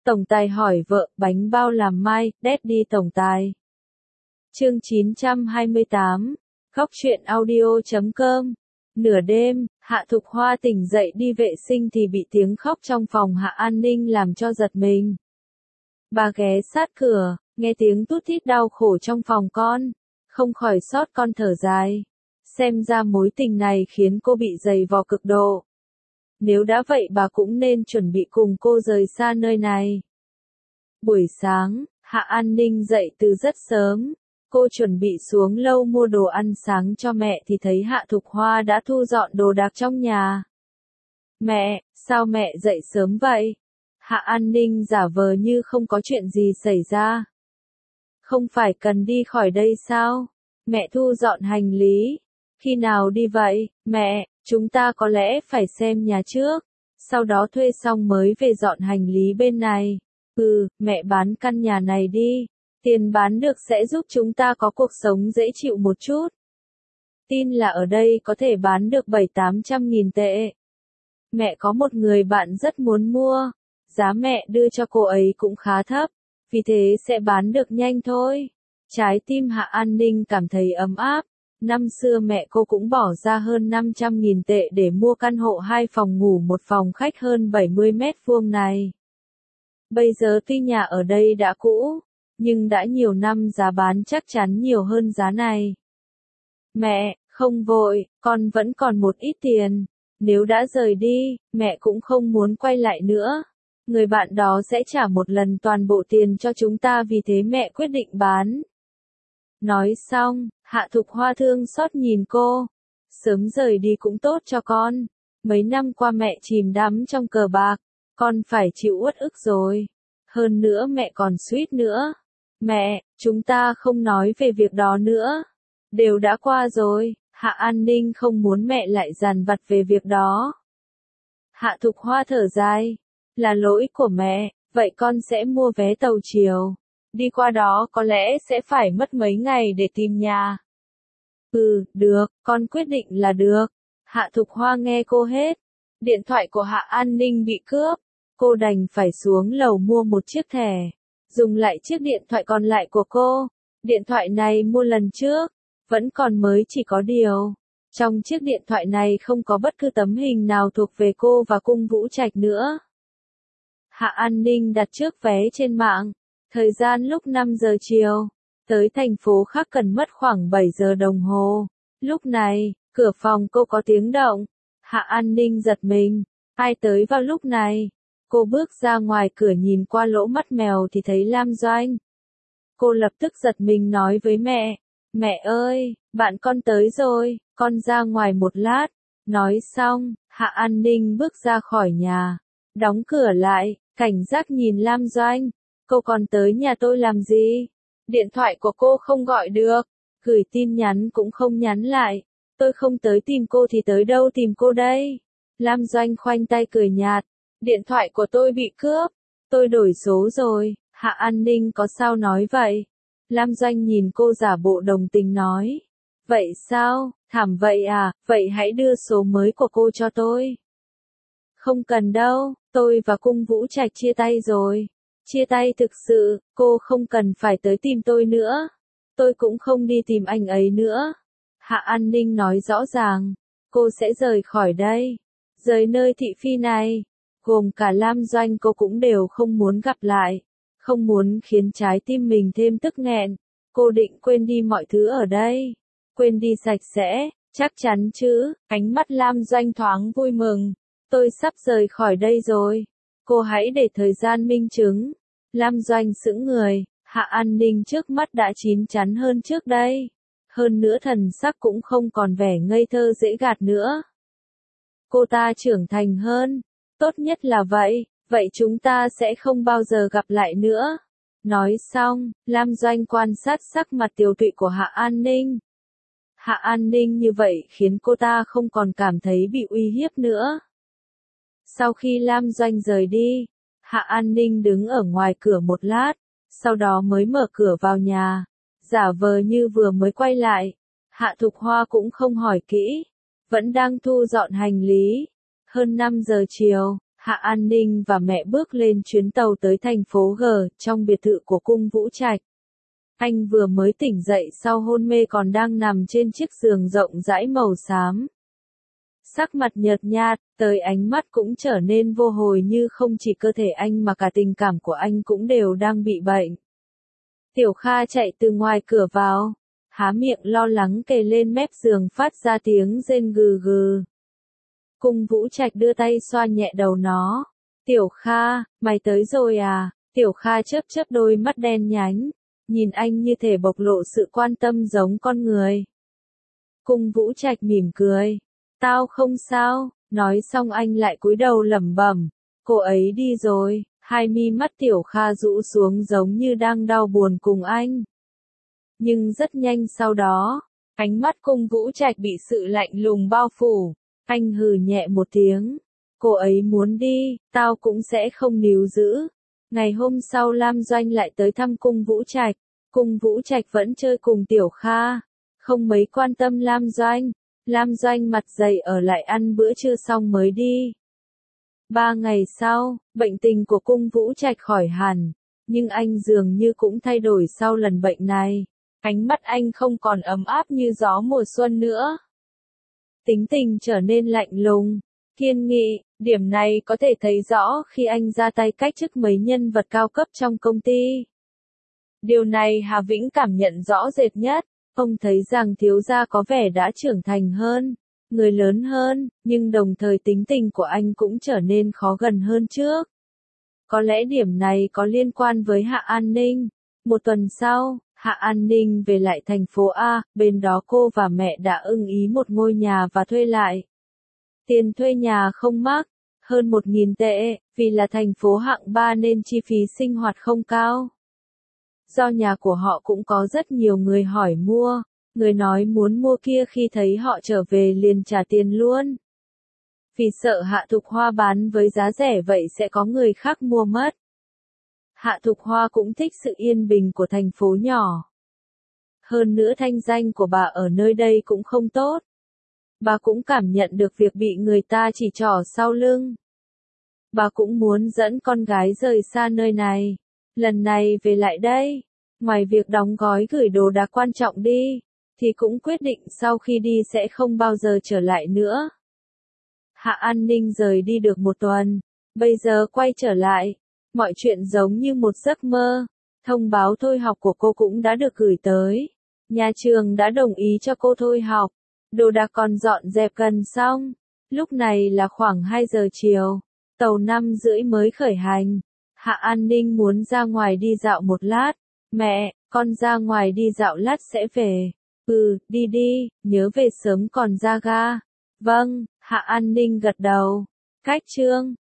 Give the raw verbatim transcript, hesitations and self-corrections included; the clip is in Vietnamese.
Tổng tài hỏi vợ, bánh bao làm mai, Daddy tổng tài. Chương chín trăm hai mươi tám, Góc truyện audio chấm com. Nửa đêm, Hạ Thục Hoa tỉnh dậy đi vệ sinh thì bị tiếng khóc trong phòng Hạ An Ninh làm cho giật mình. Bà ghé sát cửa, nghe tiếng tút thít đau khổ trong phòng con, không khỏi xót con thở dài. Xem ra mối tình này khiến cô bị dày vò cực độ. Nếu đã vậy bà cũng nên chuẩn bị cùng cô rời xa nơi này. Buổi sáng, Hạ An Ninh dậy từ rất sớm. Cô chuẩn bị xuống lâu mua đồ ăn sáng cho mẹ thì thấy Hạ Thục Hoa đã thu dọn đồ đạc trong nhà. Mẹ, sao mẹ dậy sớm vậy? Hạ An Ninh giả vờ như không có chuyện gì xảy ra. Không phải cần đi khỏi đây sao? Mẹ thu dọn hành lý. Khi nào đi vậy? Mẹ, chúng ta có lẽ phải xem nhà trước. Sau đó thuê xong mới về dọn hành lý bên này. Ừ, mẹ bán căn nhà này đi. Tiền bán được sẽ giúp chúng ta có cuộc sống dễ chịu một chút. Tin là ở đây có thể bán được bảy tám trăm nghìn tệ. Mẹ có một người bạn rất muốn mua. Giá mẹ đưa cho cô ấy cũng khá thấp. Vì thế sẽ bán được nhanh thôi. Trái tim Hạ An Ninh cảm thấy ấm áp. Năm xưa mẹ cô cũng bỏ ra hơn năm trăm nghìn tệ để mua căn hộ hai phòng ngủ một phòng khách hơn bảy mươi mét vuông này. Bây giờ tuy nhà ở đây đã cũ, nhưng đã nhiều năm giá bán chắc chắn nhiều hơn giá này. Mẹ, không vội, con vẫn còn một ít tiền. Nếu đã rời đi, mẹ cũng không muốn quay lại nữa. Người bạn đó sẽ trả một lần toàn bộ tiền cho chúng ta vì thế mẹ quyết định bán. Nói xong, Hạ Thục Hoa thương xót nhìn cô. Sớm rời đi cũng tốt cho con. Mấy năm qua mẹ chìm đắm trong cờ bạc. Con phải chịu uất ức rồi. Hơn nữa mẹ còn suýt nữa. Mẹ, chúng ta không nói về việc đó nữa. Đều đã qua rồi. Hạ An Ninh không muốn mẹ lại dằn vặt về việc đó. Hạ Thục Hoa thở dài. Là lỗi của mẹ, vậy con sẽ mua vé tàu chiều. Đi qua đó có lẽ sẽ phải mất mấy ngày để tìm nhà. Ừ, được, con quyết định là được. Hạ Thục Hoa nghe cô hết. Điện thoại của Hạ An Ninh bị cướp. Cô đành phải xuống lầu mua một chiếc thẻ. Dùng lại chiếc điện thoại còn lại của cô. Điện thoại này mua lần trước. Vẫn còn mới chỉ có điều. Trong chiếc điện thoại này không có bất cứ tấm hình nào thuộc về cô và Cung Vũ Trạch nữa. Hạ An Ninh đặt trước vé trên mạng. Thời gian lúc năm giờ chiều. Tới thành phố khác cần mất khoảng bảy giờ đồng hồ. Lúc này, cửa phòng cô có tiếng động. Hạ An Ninh giật mình. Ai tới vào lúc này? Cô bước ra ngoài cửa nhìn qua lỗ mắt mèo thì thấy Lam Doanh. Cô lập tức giật mình nói với mẹ. Mẹ ơi, bạn con tới rồi, con ra ngoài một lát. Nói xong, Hạ An Ninh bước ra khỏi nhà. Đóng cửa lại, cảnh giác nhìn Lam Doanh. Cô còn tới nhà tôi làm gì? Điện thoại của cô không gọi được. Gửi tin nhắn cũng không nhắn lại. Tôi không tới tìm cô thì tới đâu tìm cô đây? Lam Doanh khoanh tay cười nhạt. Điện thoại của tôi bị cướp. Tôi đổi số rồi. Hạ An Ninh có sao nói vậy? Lam Doanh nhìn cô giả bộ đồng tình nói. Vậy sao? Thảm vậy à? Vậy hãy đưa số mới của cô cho tôi. Không cần đâu. Tôi và Cung Vũ Trạch chia tay rồi. Chia tay thực sự, cô không cần phải tới tìm tôi nữa. Tôi cũng không đi tìm anh ấy nữa. Hạ An Ninh nói rõ ràng. Cô sẽ rời khỏi đây. Rời nơi thị phi này. Gồm cả Lam Doanh cô cũng đều không muốn gặp lại. Không muốn khiến trái tim mình thêm tức nghẹn. Cô định quên đi mọi thứ ở đây. Quên đi sạch sẽ, chắc chắn chứ. Ánh mắt Lam Doanh thoáng vui mừng. Tôi sắp rời khỏi đây rồi. Cô hãy để thời gian minh chứng. Lam Doanh sững người. Hạ An Ninh trước mắt đã chín chắn hơn trước đây. Hơn nữa thần sắc cũng không còn vẻ ngây thơ dễ gạt nữa. Cô ta trưởng thành hơn. Tốt nhất là vậy. Vậy chúng ta sẽ không bao giờ gặp lại nữa. Nói xong, Lam Doanh quan sát sắc mặt tiều tụy của Hạ An Ninh. Hạ An Ninh như vậy khiến cô ta không còn cảm thấy bị uy hiếp nữa. Sau khi Lam Doanh rời đi, Hạ An Ninh đứng ở ngoài cửa một lát, sau đó mới mở cửa vào nhà, giả vờ như vừa mới quay lại. Hạ Thục Hoa cũng không hỏi kỹ, vẫn đang thu dọn hành lý. Hơn năm giờ chiều, Hạ An Ninh và mẹ bước lên chuyến tàu tới thành phố G, trong biệt thự của cung Vũ Trạch. Anh vừa mới tỉnh dậy sau hôn mê còn đang nằm trên chiếc giường rộng rãi màu xám. Sắc mặt nhợt nhạt, tới ánh mắt cũng trở nên vô hồi như không chỉ cơ thể anh mà cả tình cảm của anh cũng đều đang bị bệnh. Tiểu Kha chạy từ ngoài cửa vào, há miệng lo lắng kề lên mép giường phát ra tiếng rên gừ gừ. Cung Vũ Trạch đưa tay xoa nhẹ đầu nó. Tiểu Kha, mày tới rồi à? Tiểu Kha chớp chớp đôi mắt đen nhánh, nhìn anh như thể bộc lộ sự quan tâm giống con người. Cung Vũ Trạch mỉm cười. Tao không sao, nói xong anh lại cúi đầu lẩm bẩm. Cô ấy đi rồi, hai mi mắt Tiểu Kha rũ xuống giống như đang đau buồn cùng anh. Nhưng rất nhanh sau đó, ánh mắt Cung Vũ Trạch bị sự lạnh lùng bao phủ. Anh hừ nhẹ một tiếng. Cô ấy muốn đi, tao cũng sẽ không níu giữ. Ngày hôm sau Lam Doanh lại tới thăm Cung Vũ Trạch. Cung Vũ Trạch vẫn chơi cùng Tiểu Kha, không mấy quan tâm Lam Doanh. Lam Doanh mặt dày ở lại ăn bữa trưa xong mới đi. Ba ngày sau, bệnh tình của Cung Vũ Trạch khỏi hẳn, nhưng anh dường như cũng thay đổi sau lần bệnh này. Ánh mắt anh không còn ấm áp như gió mùa xuân nữa. Tính tình trở nên lạnh lùng, kiên nghị, điểm này có thể thấy rõ khi anh ra tay cách chức mấy nhân vật cao cấp trong công ty. Điều này Hà Vĩnh cảm nhận rõ rệt nhất, ông thấy rằng thiếu gia có vẻ đã trưởng thành hơn, người lớn hơn, nhưng đồng thời tính tình của anh cũng trở nên khó gần hơn trước. Có lẽ điểm này có liên quan với Hạ An Ninh. Một tuần sau, Hạ An Ninh về lại thành phố A, bên đó cô và mẹ đã ưng ý một ngôi nhà và thuê lại. Tiền thuê nhà không mắc, hơn một nghìn tệ, vì là thành phố hạng ba nên chi phí sinh hoạt không cao. Do nhà của họ cũng có rất nhiều người hỏi mua, người nói muốn mua kia khi thấy họ trở về liền trả tiền luôn. Vì sợ Hạ Thục Hoa bán với giá rẻ vậy sẽ có người khác mua mất. Hạ Thục Hoa cũng thích sự yên bình của thành phố nhỏ. Hơn nữa thanh danh của bà ở nơi đây cũng không tốt. Bà cũng cảm nhận được việc bị người ta chỉ trỏ sau lưng. Bà cũng muốn dẫn con gái rời xa nơi này. Lần này về lại đây, ngoài việc đóng gói gửi đồ đạc quan trọng đi, thì cũng quyết định sau khi đi sẽ không bao giờ trở lại nữa. Hạ An Ninh rời đi được một tuần, bây giờ quay trở lại, mọi chuyện giống như một giấc mơ. Thông báo thôi học của cô cũng đã được gửi tới. Nhà trường đã đồng ý cho cô thôi học. Đồ đạc còn dọn dẹp gần xong. Lúc này là khoảng hai giờ chiều. Tàu năm rưỡi mới khởi hành. Hạ An Ninh muốn ra ngoài đi dạo một lát. Mẹ, con ra ngoài đi dạo lát sẽ về. Ừ, đi đi, nhớ về sớm còn ra ga. Vâng, Hạ An Ninh gật đầu. Cách chương